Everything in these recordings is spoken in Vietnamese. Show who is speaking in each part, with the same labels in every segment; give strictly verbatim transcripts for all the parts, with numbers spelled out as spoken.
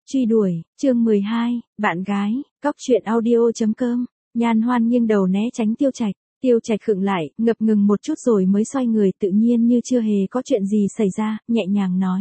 Speaker 1: Truy đuổi, chương mười hai, bạn gái, cóc truyện audio chấm com. Nhan Hoan nghiêng đầu né tránh Tiêu Trạch. Tiêu Trạch khựng lại, ngập ngừng một chút rồi mới xoay người, tự nhiên như chưa hề có chuyện gì xảy ra, nhẹ nhàng nói.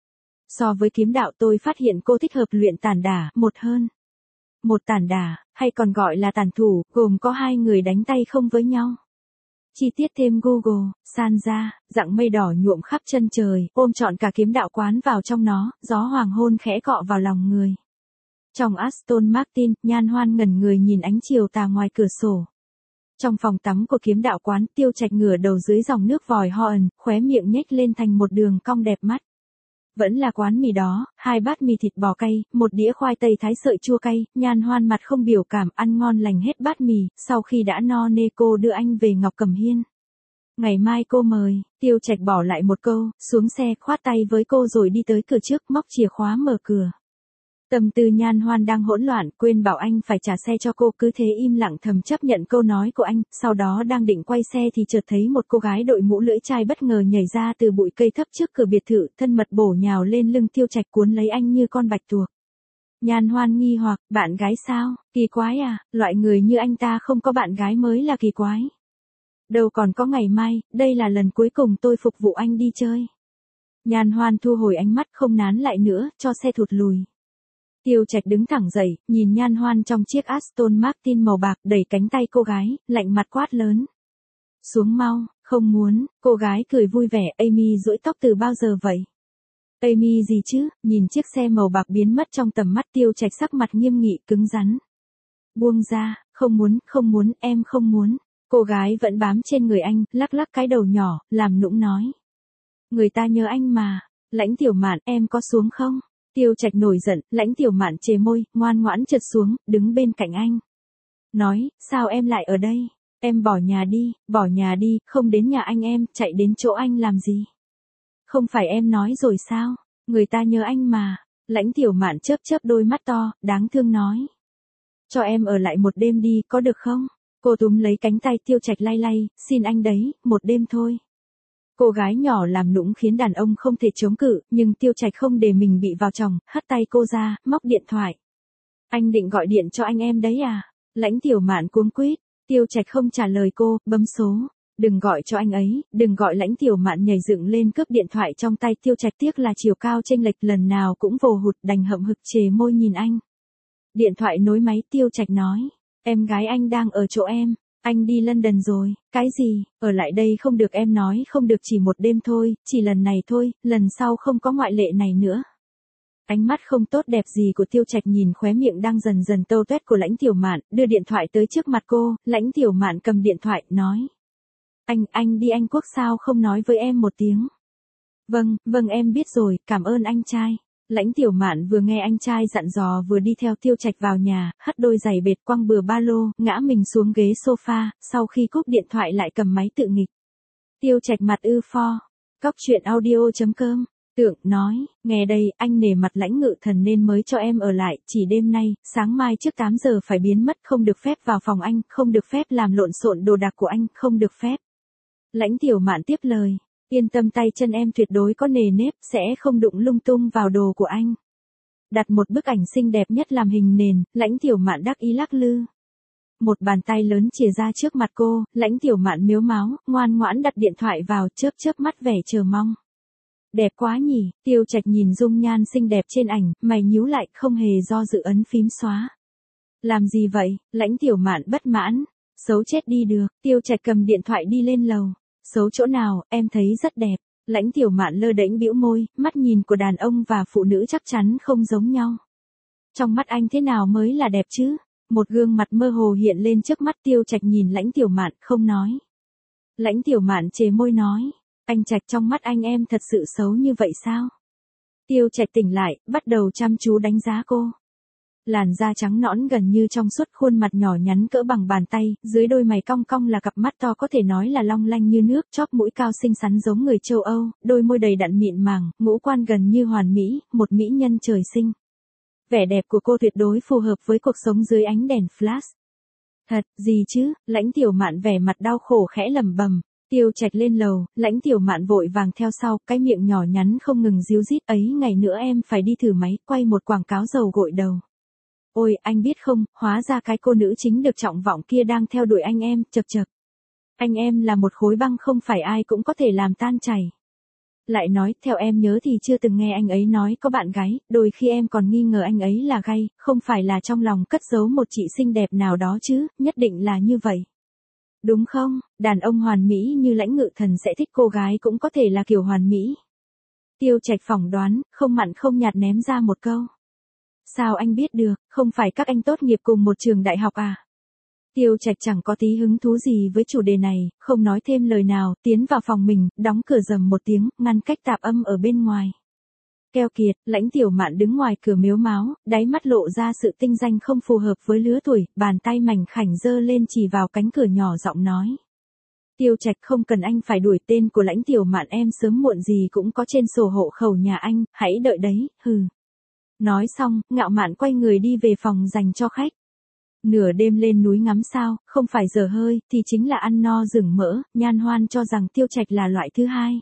Speaker 1: So với kiếm đạo tôi phát hiện cô thích hợp luyện tản đả một hơn. Một tản đả, hay còn gọi là tản thủ, gồm có hai người đánh tay không với nhau. Chi tiết thêm Google, san ra, dạng mây đỏ nhuộm khắp chân trời, ôm trọn cả kiếm đạo quán vào trong nó, gió hoàng hôn khẽ cọ vào lòng người. Trong Aston Martin, Nhan Hoan ngẩn người nhìn ánh chiều tà ngoài cửa sổ. Trong phòng tắm của kiếm đạo quán, Tiêu Trạch ngửa đầu dưới dòng nước vòi ho ẩn, khóe miệng nhếch lên thành một đường cong đẹp mắt. Vẫn là quán mì đó, hai bát mì thịt bò cay, một đĩa khoai tây thái sợi chua cay, Nhan Hoan mặt không biểu cảm, ăn ngon lành hết bát mì, sau khi đã no nê cô đưa anh về Ngọc Cẩm Hiên. Ngày mai cô mời, Tiêu Trạch bỏ lại một câu, xuống xe, khoát tay với cô rồi đi tới cửa trước, móc chìa khóa mở cửa. Tâm tư Nhan Hoan đang hỗn loạn, quên bảo anh phải trả xe cho cô, cứ thế im lặng thầm chấp nhận câu nói của anh, sau đó đang định quay xe thì chợt thấy một cô gái đội mũ lưỡi chai bất ngờ nhảy ra từ bụi cây thấp trước cửa biệt thự, thân mật bổ nhào lên lưng Tiêu Trạch cuốn lấy anh như con bạch tuộc. Nhan Hoan nghi hoặc, bạn gái sao, kỳ quái à, loại người như anh ta không có bạn gái mới là kỳ quái. Đâu còn có ngày mai, đây là lần cuối cùng tôi phục vụ anh đi chơi. Nhan Hoan thu hồi ánh mắt không nán lại nữa, cho xe thụt lùi. Tiêu Trạch đứng thẳng dậy, nhìn Nhan Hoan trong chiếc Aston Martin màu bạc, đẩy cánh tay cô gái, lạnh mặt quát lớn. Xuống mau, không muốn, cô gái cười vui vẻ, Amy duỗi tóc từ bao giờ vậy? Amy gì chứ, nhìn chiếc xe màu bạc biến mất trong tầm mắt, Tiêu Trạch sắc mặt nghiêm nghị, cứng rắn. Buông ra, không muốn, không muốn, em không muốn. Cô gái vẫn bám trên người anh, lắc lắc cái đầu nhỏ, làm nũng nói. Người ta nhớ anh mà, Lãnh Tiểu Mạn, em có xuống không? Tiêu Trạch nổi giận, Lãnh Tiểu Mạn chề môi, ngoan ngoãn trượt xuống, đứng bên cạnh anh. Nói, sao em lại ở đây? Em bỏ nhà đi, bỏ nhà đi, không đến nhà anh em, chạy đến chỗ anh làm gì? Không phải em nói rồi sao? Người ta nhớ anh mà. Lãnh Tiểu Mạn chớp chớp đôi mắt to, đáng thương nói. Cho em ở lại một đêm đi, có được không? Cô túm lấy cánh tay Tiêu Trạch lay lay, xin anh đấy, một đêm thôi. Cô gái nhỏ làm nũng khiến đàn ông không thể chống cự, nhưng Tiêu Trạch không để mình bị vào chồng, hất tay cô ra, móc điện thoại. Anh định gọi điện cho anh em đấy à? Lãnh Tiểu Mạn cuống quýt, Tiêu Trạch không trả lời cô, bấm số. Đừng gọi cho anh ấy, đừng gọi. Lãnh Tiểu Mạn nhảy dựng lên cướp điện thoại trong tay Tiêu Trạch, tiếc là chiều cao chênh lệch, lần nào cũng vồ hụt, đành hậm hực chề môi nhìn anh. Điện thoại nối máy, Tiêu Trạch nói. Em gái anh đang ở chỗ em. Anh đi London rồi, cái gì, ở lại đây không được, em nói không được, chỉ một đêm thôi, chỉ lần này thôi, lần sau không có ngoại lệ này nữa. Ánh mắt không tốt đẹp gì của Tiêu Trạch nhìn khóe miệng đang dần dần tâu tuét của Lãnh Tiểu Mạn, đưa điện thoại tới trước mặt cô, Lãnh Tiểu Mạn cầm điện thoại, nói. Anh, anh đi Anh Quốc sao không nói với em một tiếng? Vâng, vâng em biết rồi, cảm ơn anh trai. Lãnh Tiểu Mạn vừa nghe anh trai dặn dò vừa đi theo Tiêu Trạch vào nhà, hất đôi giày bệt, quăng bừa ba lô, ngã mình xuống ghế sofa, sau khi cúp điện thoại lại cầm máy tự nghịch. Tiêu Trạch mặt ư pho. Cóc truyện audio chấm com. Tưởng nói, nghe đây, anh nể mặt Lãnh Ngự Thần nên mới cho em ở lại, chỉ đêm nay, sáng mai trước tám giờ phải biến mất, không được phép vào phòng anh, không được phép làm lộn xộn đồ đạc của anh, không được phép. Lãnh Tiểu Mạn tiếp lời. Yên tâm, tay chân em tuyệt đối có nề nếp, sẽ không đụng lung tung vào đồ của anh. Đặt một bức ảnh xinh đẹp nhất làm hình nền, Lãnh Tiểu Mạn đắc ý lắc lư. Một bàn tay lớn chìa ra trước mặt cô, Lãnh Tiểu Mạn miếu máu, ngoan ngoãn đặt điện thoại vào, chớp chớp mắt vẻ chờ mong. Đẹp quá nhỉ, Tiêu Trạch nhìn dung nhan xinh đẹp trên ảnh, mày nhíu lại, không hề do dự ấn phím xóa. Làm gì vậy? Lãnh Tiểu Mạn bất mãn. Xấu chết đi được, Tiêu Trạch cầm điện thoại đi lên lầu. Xấu chỗ nào, em thấy rất đẹp. Lãnh Tiểu Mạn lơ đễnh bĩu môi, mắt nhìn của đàn ông và phụ nữ chắc chắn không giống nhau. Trong mắt anh thế nào mới là đẹp chứ? Một gương mặt mơ hồ hiện lên trước mắt, Tiêu Trạch nhìn Lãnh Tiểu Mạn, không nói. Lãnh Tiểu Mạn chề môi nói, anh Trạch, trong mắt anh em thật sự xấu như vậy sao? Tiêu Trạch tỉnh lại, bắt đầu chăm chú đánh giá cô. Làn da trắng nõn gần như trong suốt, khuôn mặt nhỏ nhắn cỡ bằng bàn tay, dưới đôi mày cong cong là cặp mắt to có thể nói là long lanh như nước, chóp mũi cao xinh xắn giống người châu Âu, đôi môi đầy đặn mịn màng, ngũ quan gần như hoàn mỹ, một mỹ nhân trời sinh. Vẻ đẹp của cô tuyệt đối phù hợp với cuộc sống dưới ánh đèn flash. Thật, gì chứ? Lãnh Tiểu Mạn vẻ mặt đau khổ khẽ lẩm bẩm, Tiêu Trạch lên lầu, Lãnh Tiểu Mạn vội vàng theo sau, cái miệng nhỏ nhắn không ngừng díu dít ấy, ngày nữa em phải đi thử máy, quay một quảng cáo dầu gội đầu. Ôi, anh biết không, hóa ra cái cô nữ chính được trọng vọng kia đang theo đuổi anh em, chật chật. Anh em là một khối băng không phải ai cũng có thể làm tan chảy. Lại nói, theo em nhớ thì chưa từng nghe anh ấy nói có bạn gái, đôi khi em còn nghi ngờ anh ấy là gay, không phải là trong lòng cất giấu một chị xinh đẹp nào đó chứ, nhất định là như vậy. Đúng không, đàn ông hoàn mỹ như Lãnh Ngự Thần sẽ thích cô gái cũng có thể là kiểu hoàn mỹ. Tiêu Trạch phỏng đoán, không mặn không nhạt ném ra một câu. Sao anh biết được, không phải các anh tốt nghiệp cùng một trường đại học à? Tiêu Trạch chẳng có tí hứng thú gì với chủ đề này, không nói thêm lời nào, tiến vào phòng mình, đóng cửa rầm một tiếng, ngăn cách tạp âm ở bên ngoài. Keo kiệt, Lãnh Tiểu Mạn đứng ngoài cửa mếu máo, đáy mắt lộ ra sự tinh danh không phù hợp với lứa tuổi, bàn tay mảnh khảnh giơ lên chỉ vào cánh cửa nhỏ giọng nói. Tiêu Trạch, không cần anh phải đuổi tên của Lãnh Tiểu Mạn, em sớm muộn gì cũng có trên sổ hộ khẩu nhà anh, hãy đợi đấy, hừ. Nói xong, Ngạo Mạn quay người đi về phòng dành cho khách. Nửa đêm lên núi ngắm sao, không phải dở hơi, thì chính là ăn no rừng mỡ, Nhan Hoan cho rằng Tiêu Trạch là loại thứ hai.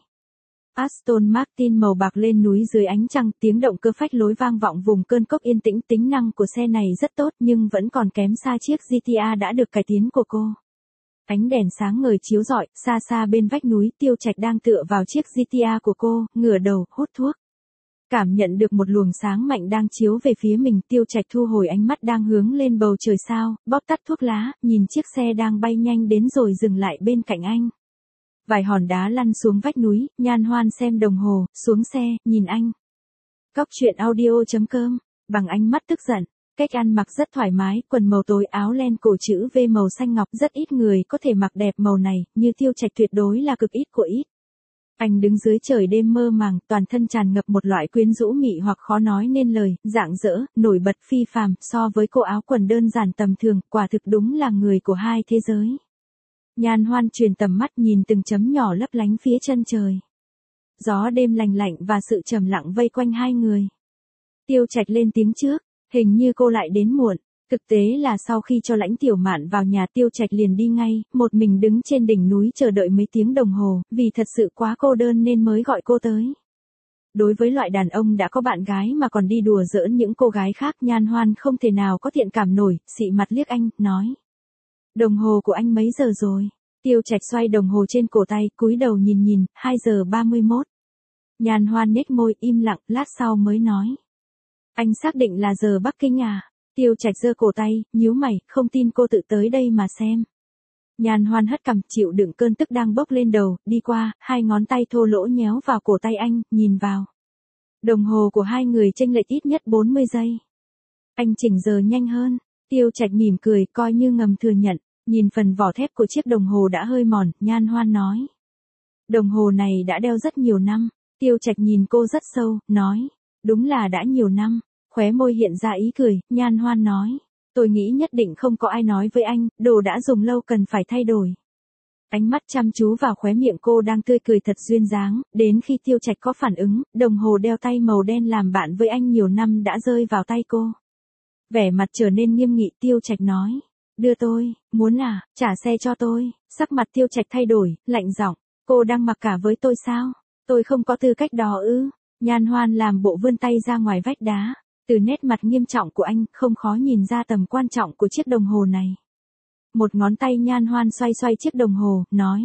Speaker 1: Aston Martin màu bạc lên núi dưới ánh trăng, tiếng động cơ phách lối vang vọng vùng cơn cốc yên tĩnh, tính năng của xe này rất tốt nhưng vẫn còn kém xa chiếc giê tê a đã được cải tiến của cô. Ánh đèn sáng ngời chiếu rọi, xa xa bên vách núi, Tiêu Trạch đang tựa vào chiếc giê tê a của cô, ngửa đầu, hút thuốc. Cảm nhận được một luồng sáng mạnh đang chiếu về phía mình, Tiêu Trạch thu hồi ánh mắt đang hướng lên bầu trời sao, bóp tắt thuốc lá, nhìn chiếc xe đang bay nhanh đến rồi dừng lại bên cạnh anh. Vài hòn đá lăn xuống vách núi, Nhan Hoan xem đồng hồ, xuống xe, nhìn anh. Cóc truyện audio chấm com, bằng ánh mắt tức giận, cách ăn mặc rất thoải mái, quần màu tối, áo len cổ chữ V màu xanh ngọc, rất ít người có thể mặc đẹp màu này, như Tiêu Trạch tuyệt đối là cực ít của ít. Anh đứng dưới trời đêm mơ màng, toàn thân tràn ngập một loại quyến rũ mị hoặc khó nói nên lời, rạng rỡ, nổi bật phi phàm, so với cô áo quần đơn giản tầm thường, quả thực đúng là người của hai thế giới. Nhan Hoan truyền tầm mắt nhìn từng chấm nhỏ lấp lánh phía chân trời. Gió đêm lành lạnh và sự trầm lặng vây quanh hai người. Tiêu Trạch lên tiếng trước, hình như cô lại đến muộn. Thực tế là sau khi cho Lãnh Tiểu Mạn vào nhà, Tiêu Trạch liền đi ngay, một mình đứng trên đỉnh núi chờ đợi mấy tiếng đồng hồ, vì thật sự quá cô đơn nên mới gọi cô tới. Đối với loại đàn ông đã có bạn gái mà còn đi đùa giỡn những cô gái khác, Nhan Hoan không thể nào có thiện cảm nổi, xị mặt liếc anh, nói. Đồng hồ của anh mấy giờ rồi? Tiêu Trạch xoay đồng hồ trên cổ tay, cúi đầu nhìn nhìn, hai giờ ba mươi mốt. Nhan Hoan nhếch môi, im lặng, lát sau mới nói. Anh xác định là giờ Bắc Kinh à? Tiêu Trạch giơ cổ tay, nhíu mày, không tin cô tự tới đây mà xem. Nhan Hoan hất cằm, chịu đựng cơn tức đang bốc lên đầu, đi qua, hai ngón tay thô lỗ nhéo vào cổ tay anh, nhìn vào. Đồng hồ của hai người chênh lệch ít nhất bốn mươi giây. Anh chỉnh giờ nhanh hơn. Tiêu Trạch mỉm cười, coi như ngầm thừa nhận, nhìn phần vỏ thép của chiếc đồng hồ đã hơi mòn, Nhan Hoan nói. Đồng hồ này đã đeo rất nhiều năm. Tiêu Trạch nhìn cô rất sâu, nói. Đúng là đã nhiều năm. Khóe môi hiện ra ý cười, Nhan Hoan nói. Tôi nghĩ nhất định không có ai nói với anh, đồ đã dùng lâu cần phải thay đổi. Ánh mắt chăm chú vào khóe miệng cô đang tươi cười thật duyên dáng, đến khi Tiêu Trạch có phản ứng, đồng hồ đeo tay màu đen làm bạn với anh nhiều năm đã rơi vào tay cô. Vẻ mặt trở nên nghiêm nghị, Tiêu Trạch nói. Đưa tôi, muốn à, trả xe cho tôi. Sắc mặt Tiêu Trạch thay đổi, lạnh giọng. Cô đang mặc cả với tôi sao? Tôi không có tư cách đó ư? Nhan Hoan làm bộ vươn tay ra ngoài vách đá. Từ nét mặt nghiêm trọng của anh, không khó nhìn ra tầm quan trọng của chiếc đồng hồ này. Một ngón tay Nhan Hoan xoay xoay chiếc đồng hồ, nói.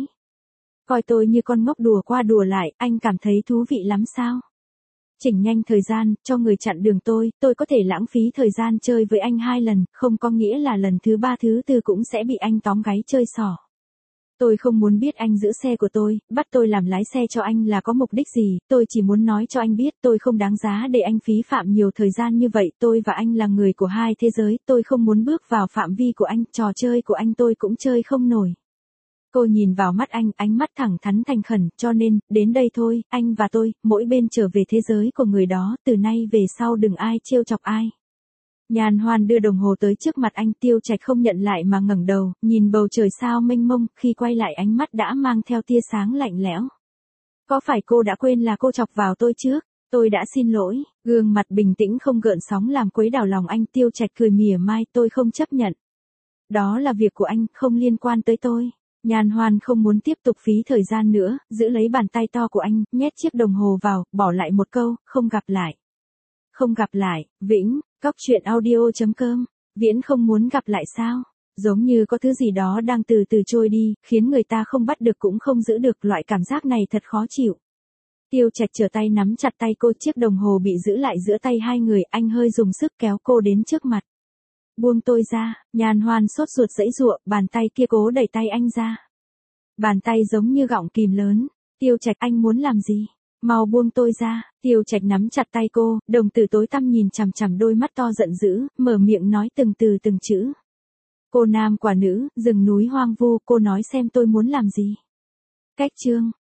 Speaker 1: Coi tôi như con ngốc đùa qua đùa lại, anh cảm thấy thú vị lắm sao? Chỉnh nhanh thời gian, cho người chặn đường tôi, tôi có thể lãng phí thời gian chơi với anh hai lần, không có nghĩa là lần thứ ba thứ tư cũng sẽ bị anh tóm gáy chơi xỏ. Tôi không muốn biết anh giữ xe của tôi, bắt tôi làm lái xe cho anh là có mục đích gì, tôi chỉ muốn nói cho anh biết tôi không đáng giá để anh phí phạm nhiều thời gian như vậy, tôi và anh là người của hai thế giới, tôi không muốn bước vào phạm vi của anh, trò chơi của anh tôi cũng chơi không nổi. Cô nhìn vào mắt anh, ánh mắt thẳng thắn thành khẩn, cho nên, đến đây thôi, anh và tôi, mỗi bên trở về thế giới của người đó, từ nay về sau đừng ai trêu chọc ai. Nhan Hoan đưa đồng hồ tới trước mặt anh, Tiêu Trạch không nhận lại mà ngẩng đầu, nhìn bầu trời sao mênh mông, khi quay lại ánh mắt đã mang theo tia sáng lạnh lẽo. Có phải cô đã quên là cô chọc vào tôi trước? Tôi đã xin lỗi, gương mặt bình tĩnh không gợn sóng làm quấy đảo lòng anh, Tiêu Trạch cười mỉa mai, tôi không chấp nhận. Đó là việc của anh, không liên quan tới tôi. Nhan Hoan không muốn tiếp tục phí thời gian nữa, giữ lấy bàn tay to của anh, nhét chiếc đồng hồ vào, bỏ lại một câu, không gặp lại. Không gặp lại, Vĩnh, cóc truyện audio.com, Viễn không muốn gặp lại sao? Giống như có thứ gì đó đang từ từ trôi đi, khiến người ta không bắt được cũng không giữ được, loại cảm giác này thật khó chịu. Tiêu Trạch trở tay nắm chặt tay cô, chiếc đồng hồ bị giữ lại giữa tay hai người, anh hơi dùng sức kéo cô đến trước mặt. Buông tôi ra, Nhan Hoan sốt ruột giãy giụa, bàn tay kia cố đẩy tay anh ra. Bàn tay giống như gọng kìm lớn. Tiêu Trạch, anh muốn làm gì? Mau buông tôi ra. Tiêu Trạch nắm chặt tay cô, đồng tử tối tăm nhìn chằm chằm đôi mắt to giận dữ, mở miệng nói từng từ từng chữ. Cô nam quả nữ, rừng núi hoang vu, cô nói xem tôi muốn làm gì? Cách chương